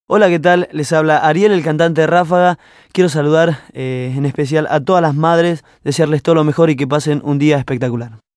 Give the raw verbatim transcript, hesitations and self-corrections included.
Hola, ¿qué tal? Les habla Ariel, el cantante de Ráfaga. Quiero saludar eh, en especial a todas las madres, desearles todo lo mejor y que pasen un día espectacular.